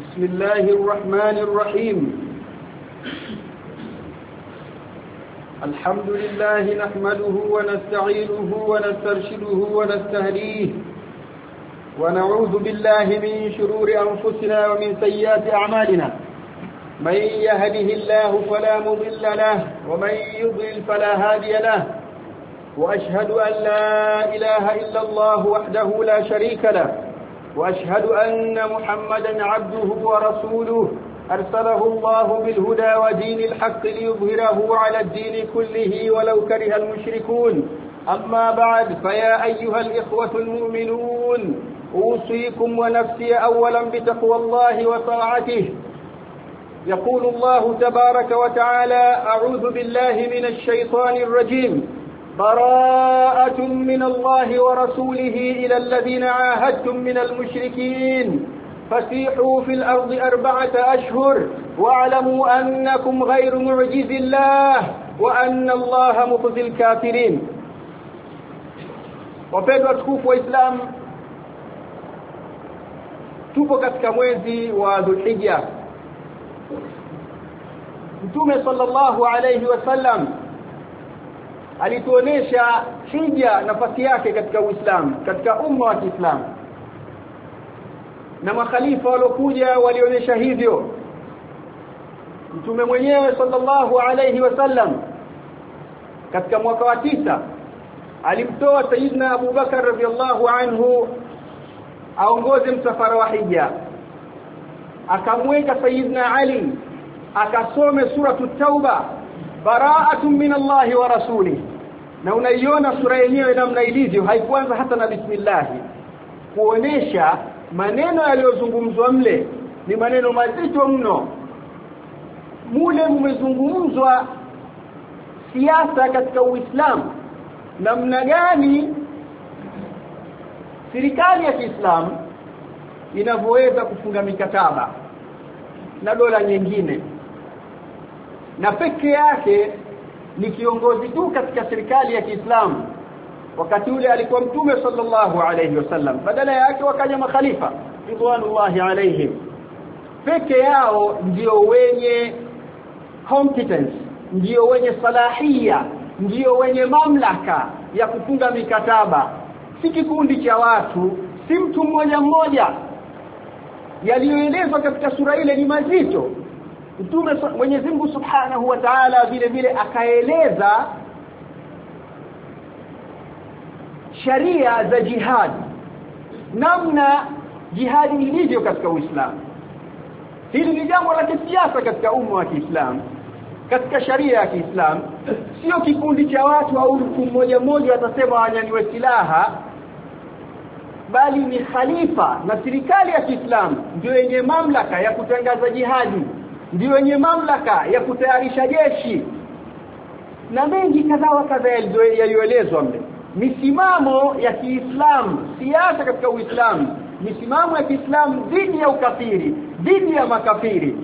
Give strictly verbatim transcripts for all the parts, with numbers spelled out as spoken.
بسم الله الرحمن الرحيم. الحمد لله نحمده ونستعينه ونسترشده ونستهديه ونعوذ بالله من شرور أنفسنا ومن سيئات أعمالنا. من يهده الله فلا مضل له ومن يضلل فلا هادي له. وأشهد أن لا إله إلا الله وحده لا شريك له وأشهد أن محمدا عبده ورسوله أرسله الله بالهدى ودين الحق ليظهره على الدين كله ولو كره المشركون. أما بعد فيا أيها الإخوة المؤمنون أوصيكم ونفسي أولا بتقوى الله وطاعته. يقول الله تبارك وتعالى: أعوذ بالله من الشيطان الرجيم. براءة من الله ورسوله إلى الذين عاهدتم من المشركين فسيحوا في الأرض أربعة أشهر واعلموا أنكم غير معجز الله وأن الله مخزي الكافرين. Wapendwa watukufu wa Islam, tupo katika mwezi wa Dhulhijja. Mtume sallallahu alayhi wasallam alituonesha hija nafasi yake katika Uislamu, katika umma wa Kiislamu, na makhalifa waliokuja walionyesha hivyo. Mtume mwenyewe sallallahu alayhi wasallam katika mwaka wa tisa alimtoa Sayyidina Abu Bakar radhiyallahu anhu aongoze msafara wa hija, akamweka Sayyidina Ali akasome suratu Tauba, bara'atun min Allah wa rasulih. Na unaiona sura yenyewe namna ilivyo, haikuanza hata na bismillah, kuonesha maneno yaliyozungumzwa mle ni maneno mazito mno. Mule mmezungumzwa siasa katika Uislamu, namna gani serikali ya Kiislamu inavyoweza kufunga mikataba na dola nyingine, na peke yake ni kiongozi tu katika serikali ya Kiislamu. Wakati ule alikuwa Mtume sallallahu alayhi wasallam, badala yake wakaja makhalifa ridwanullahi alayhim. Peke yao ndio wenye competence, ndio wenye salahia, ndio wenye mamlaka ya kufunga mikataba, si kikundi cha watu, si mtu mmoja mmoja. Yaliyoelezwa katika sura ile ni mazito. Mtume Mwenyezi Mungu Subhanahu wa Ta'ala vile vile akaeleza sharia za jihad, namna jihad ilivyo katika Uislamu. Hili ni jambo la kisiasa katika umma wa Kiislamu. Katika sharia ya Kiislamu sio kikundi cha watu au mtu mmoja mmoja watasema wanyanyue silaha, bali ni khalifa na serikali ya Kiislamu ndio yenye mamlaka ya kutangaza jihadi, ndio yenye mamlaka ya kutayarisha jeshi, na mengi kadhaa kadhaa yaliyoelezwa mle. Misimamo ya Kiislamu, siasa katika Uislamu, misimamo ya Kiislamu dhidi ya ukafiri, dhidi ya makafiri.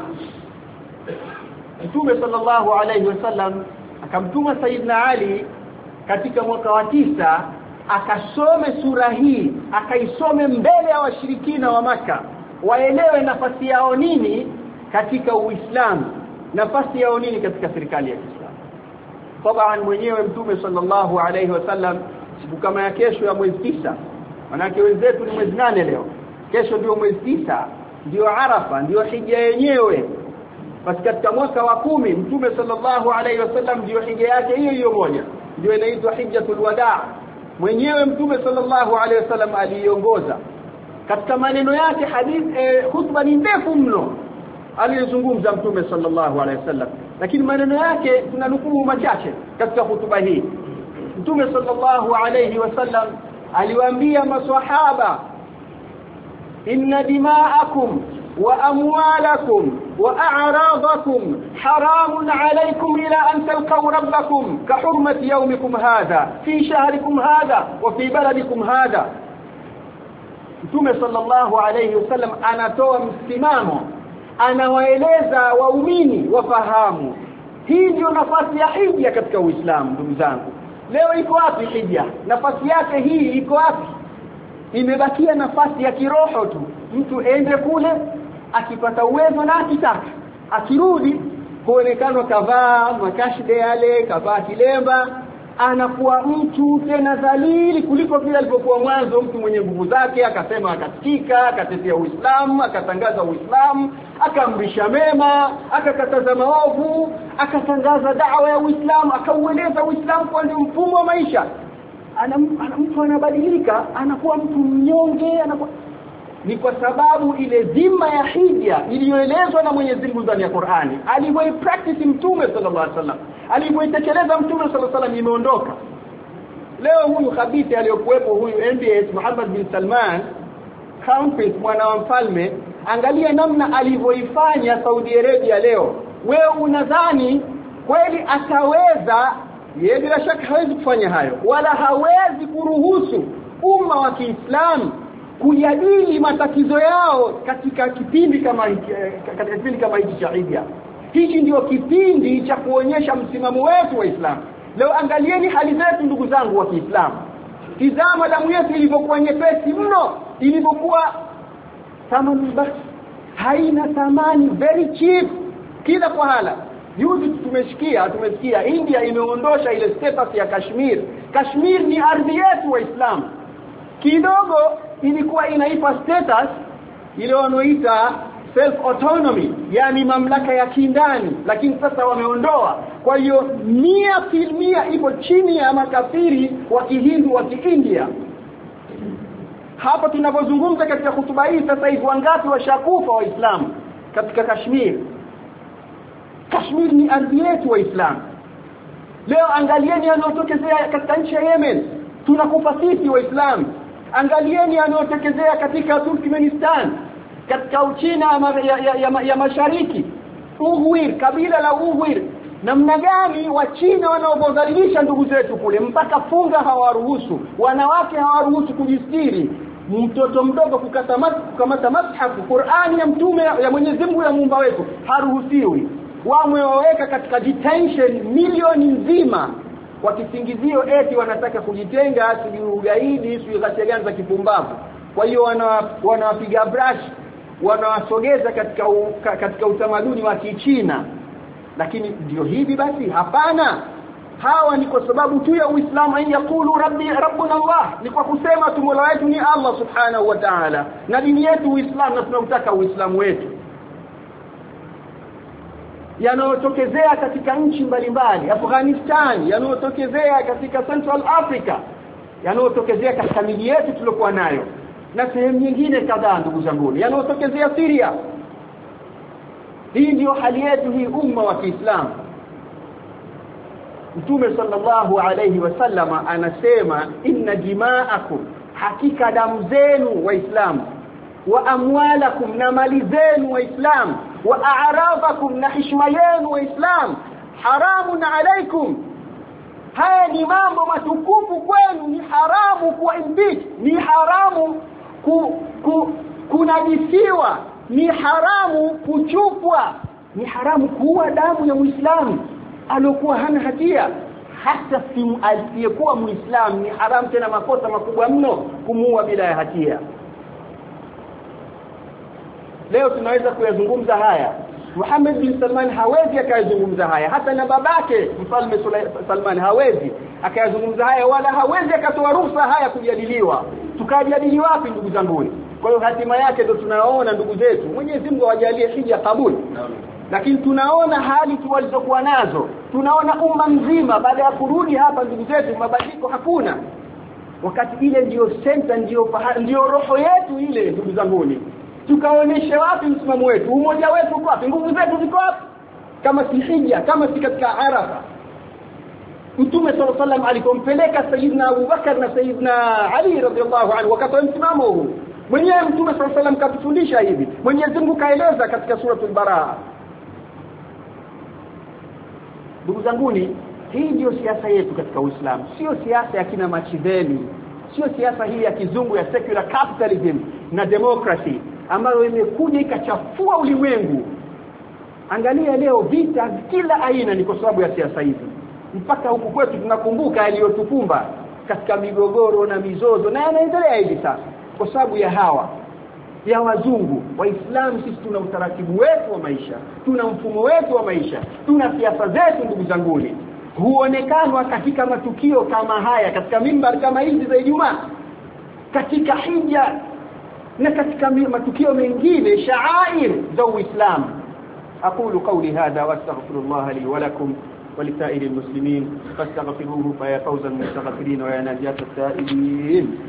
Mtume sallallahu alayhi wasallam akamtuma Sayyidina Ali katika mwaka wa tisa akasome sura hii, akaisome mbele ya washirikina wa Maka, waelewe nafasi yao nini katika Uislamu, nafasi yao nini katika serikali ya Kiislamu. Taban mwenyewe Mtume sallallahu alayhi wasallam siku kama ya kesho ya mwezi tisa, manake wenzetu ni mwezi nane leo, kesho ndio mwezi tisa, ndio Arafa, ndio hija yenyewe. Basi katika mwaka wa kumi Mtume sallallahu alayhi wasallam ndio hija yake hiyo hiyo moja, ndio inaitwa hijjatul wadaa. Mwenyewe Mtume sallallahu alayhi wasallam aliongoza. Katika maneno yake hadith eh, khutba ni ndefu mno aliyozungumza Mtume sallallahu alayhi wasallam, lakini maneno yake tunanukuu machache katika hutuba hii. Mtume sallallahu alayhi wasallam aliwaambia maswahaba: inna dima'akum wa amwalakum wa a'radakum haramun alaykum ila an talqaw rabbakum ka hurmati yawmikum hadha fi shahrikum hadha wa fi baladikum hadha. Mtume sallallahu alayhi wasallam anatoa msimamo, anawaeleza waumini wafahamu. Hii ndio nafasi ya hija katika Uislamu. Ndugu zangu, leo iko wapi hija? Nafasi yake hii iko wapi? Imebakia nafasi ya kiroho tu, mtu ende kule akipata uwezo na akitaka akirudi kuonekana kavaa makashide yale, kavaa kilemba, anakuwa mtu tena dhalili kuliko vile alipokuwa mwanzo, mtu mwenye nguvu zake, akasema akasikika, akatetea Uislamu, akatangaza Uislamu, akaamrisha mema, akakataza maovu, akatangaza da'wa ya Uislamu, akaueleza Uislamu kwa ndio mfumo wa maisha. Ana, ana mtu anabadilika, anakuwa mtu mnyonge, anakuwa ni kwa sababu ile dhima ya hija iliyoelezwa na Mwenyezi Mungu ndani ya Qur'ani, alivyoipractice Mtume sallallahu alaihi wasallam, alivyoitekeleza Mtume sallallahu alaihi wasallam, imeondoka. Leo huyu khabiti aliyokuwepo, huyu M B S Muhammad bin Salman, Crown Prince, mwana wa mfalme, angalia namna alivyoifanya Saudi Arabia leo. Wewe unadhani kweli ataweza? Yeye bila shaka hawezi kufanya hayo, wala hawezi kuruhusu umma wa Kiislamu kujadili matatizo yao katika kipindi kama hiki, katika kipindi kama hiki cha Eid. Hiki ndio kipindi cha kuonyesha msimamo wetu wa Islam. Leo angalieni hali zetu ndugu zangu wa Kiislamu. Tizama damu yetu ilivyokuwa nyepesi mno, ilivyokuwa thamani basi haina thamani, very cheap kila kwa hala. Juzi tumesikia tumesikia India imeondosha ile status ya Kashmir. Kashmir ni ardhi yetu wa Islam. Kidogo ilikuwa inaipa status ile wanaoita self autonomy, yani mamlaka ya kindani, lakini sasa wameondoa. Kwa hiyo mia filmia ipo chini ya makafiri wa Kihindu wa Kiindia. Hapa tunapozungumza katika hutuba hii sasa hivi, wangapi washakufa waislamu katika Kashmir? Kashmir ni ardhi yetu waislamu. Leo angalieni yanayotokezea katika nchi ya Yemen, tunakufa sisi waislamu. Angalieni yanayotokezea katika Turkmenistan, katika Uchina ya, ya, ya, ya mashariki, Ughur, kabila la Ughur, namna gani wa China wanaodhalilisha ndugu zetu kule, mpaka funga hawaruhusu, wanawake hawaruhusu kujistiri, mtoto mdogo kukamata mashafu Qur'ani ya mtume ya Mwenyezi Mungu ya Muumba wetu haruhusiwi. Wameweka katika detention milioni nzima wakisingizio eti wanataka kujitenga, sijui ugaidi, sijui ghasia gani za kipumbavu. Kwa hiyo wana wanawapiga brush, wanawasogeza katika u, katika utamaduni wa Kichina. Lakini ndio hivi basi? Hapana. Hawa ni kwa sababu tu ya Uislamu, an yaqulu rabbi rabbuna Allah, ni kwa kusema tu Mola wetu ni Allah subhanahu wa ta'ala, na dini yetu Uislamu, na tunautaka Uislamu wetu. Yanayotokezea katika nchi mbalimbali, Afghanistan, yanayotokezea katika Central Africa, yanayotokezea katika miji yetu tulokuwa nayo, na sehemu nyingine kadhaa ndugu zangu, yanayotokezea Syria. Hii ndio hali yetu hii umma wa Kiislamu. Mtume sallallahu alayhi wasallama anasema, inna dima'akum, hakika damu zenu waislamu, wa amwalakum, na mali zenu waislamu, wa a'radakum, na heshima yenu waislamu, haramun alaykum. Haya ni mambo matukufu kwenu, ni haramu kwa impeach, ni haramu ku, ku, kunajisiwa, ni haramu kuchupwa, ni haramu kuua damu ya Muislamu aliyokuwa hana hatia. Hata si aliyekuwa Muislamu ni haramu, tena makosa makubwa mno kumuua bila ya hatia. Leo tunaweza kuyazungumza haya. Muhammad bin Salman hawezi akayazungumza haya, hata na babake Mfalme Salman hawezi akayazungumza haya, wala hawezi akatoa ruhusa haya kujadiliwa. Tukajadili wapi ndugu zangu? Kwa hiyo hatima yake ndio tunaona ndugu zetu. Mwenyezi Mungu awajalie hija kabul. Lakini tunaona hali tu walizokuwa nazo, tunaona umma mzima baada ya kurudi hapa ndugu zetu mabadiliko hakuna. Wakati ile ndio center, ndio ndio roho yetu ile ndugu zangu. Tukaoneshe wapi msimamo wetu, umoja wetu uko wapi, nguvu zetu ziko wapi? Kama si hija, kama si katika Arafa. Mtume sallallahu alaihi wasallam alipompeleka Sayyidina Abu Bakar na Sayyidina Ali radhiallahu anhu wakatoa msimamo huu. Mwenyewe Mtume sallallahu alaihi wasallam katufundisha hivi. Mwenyezi Mungu kaeleza katika suratul Baraa. Ndugu zanguni, hii ndio siasa yetu katika Uislamu. Sio siasa ya kina Machiavelli, sio siasa hii ya kizungu ya secular capitalism na democracy ambayo imekuja ikachafua ulimwengu. Angalia leo vita kila aina ni kwa sababu ya siasa hizi. Mpaka huku kwetu tunakumbuka yaliyotukumba katika migogoro na mizozo, na yanaendelea hivi sasa kwa sababu ya hawa. ya wazungu. Waislamu sisi tuna utaratibu wetu wa maisha, tuna mfumo wetu wa maisha, tuna siasa zetu ndugu zanguni. Huonekanwa katika matukio kama haya, katika mimbar kama hizi za Ijumaa, katika hija na katika matukio mengine sha'air za Uislamu. أقول قولي هذا واستغفر الله لي ولكم ولسائر المسلمين فاستغفروه فيا فوز المستغفرين ويا نجاة التائبين.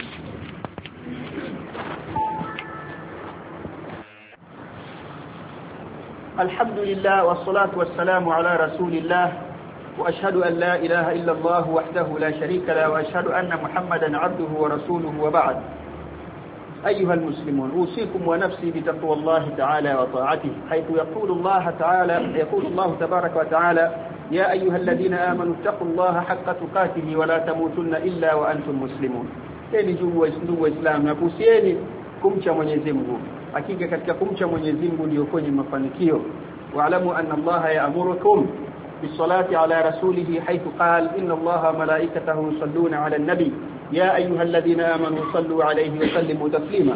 الحمد لله والصلاة والسلام على رسول الله وأشهد أن لا إله إلا الله وحده لا شريك له وأشهد أن محمدا عبده ورسوله وبعد. أيها المسلمون أوصيكم ونفسي بتقوى الله تعالى وطاعته، حيث يقول الله تعالى يقول الله تبارك وتعالى: يا أيها الذين آمنوا اتقوا الله حق تقاته ولا تموتن إلا وأنتم مسلمون. Eli juu waislamu waislamu na kusieni kumcha Mwenyezi Mungu. Hakika katika kumcha Mwenyezi Mungu ndio kwenye mafanikio. Wa'lamu anna Allah ya'murukum bis-salati ala rasulihi haythu qala inna Allaha malaikatahu yusalluna 'ala an-nabi يا أيها الذين آمنوا صلوا عليه وسلموا تسليما.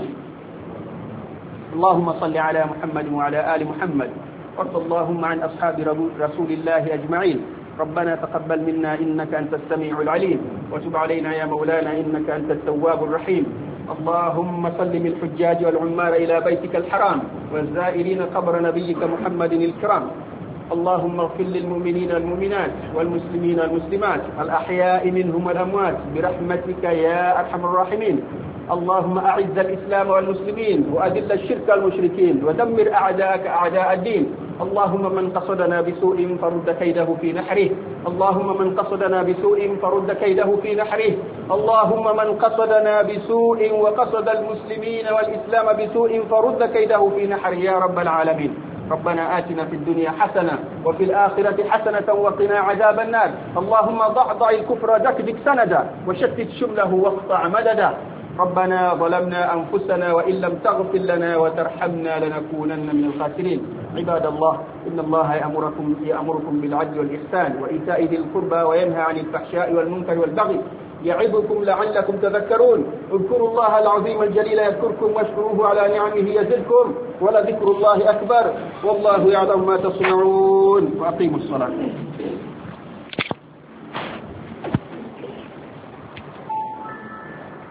اللهم صل على محمد وعلى آل محمد، وارض اللهم عن أصحاب رسول الله أجمعين. ربنا تقبل منا إنك أنت السميع العليم، وتب علينا يا مولانا إنك أنت التواب الرحيم. اللهم سلم الحجاج والعمار إلى بيتك الحرام والزائرين قبر نبيك محمد الكرام. اللهم اغفر للمؤمنين والمؤمنات والمسلمين والمسلمات الأحياء منهم والأموات برحمتك يا أرحم الراحمين. اللهم أعز الإسلام والمسلمين وأذل الشرك والمشركين ودمر أعداءك أعداء الدين. اللهم من قصدنا بسوء فرد كيده في نحره. اللهم من قصدنا بسوء فرد كيده في نحره. اللهم من قصدنا بسوء وقصد المسلمين والإسلام بسوء فرد كيده في نحره يا رب العالمين. ربنا آتنا في الدنيا حسنة وفي الآخرة حسنة وقنا عذاب النار. اللهم ضعضع الكفر دكدك سندا وشتت شمله واقطع مددا. ربنا ظلمنا أنفسنا وإن لم تغفر لنا وترحمنا لنكونن من الخاسرين. عباد الله، إن الله يأمركم يأمركم بالعدل والإحسان وإيتاء ذي القربى وينهى عن الفحشاء والمنكر والبغي يعظكم لعلكم تذكرون. اذكروا الله العظيم الجليل يذكركم واشكروه على نعمه يزدكم ولذكر الله أكبر والله يعلم ما تصنعون. وأقيموا الصلاة.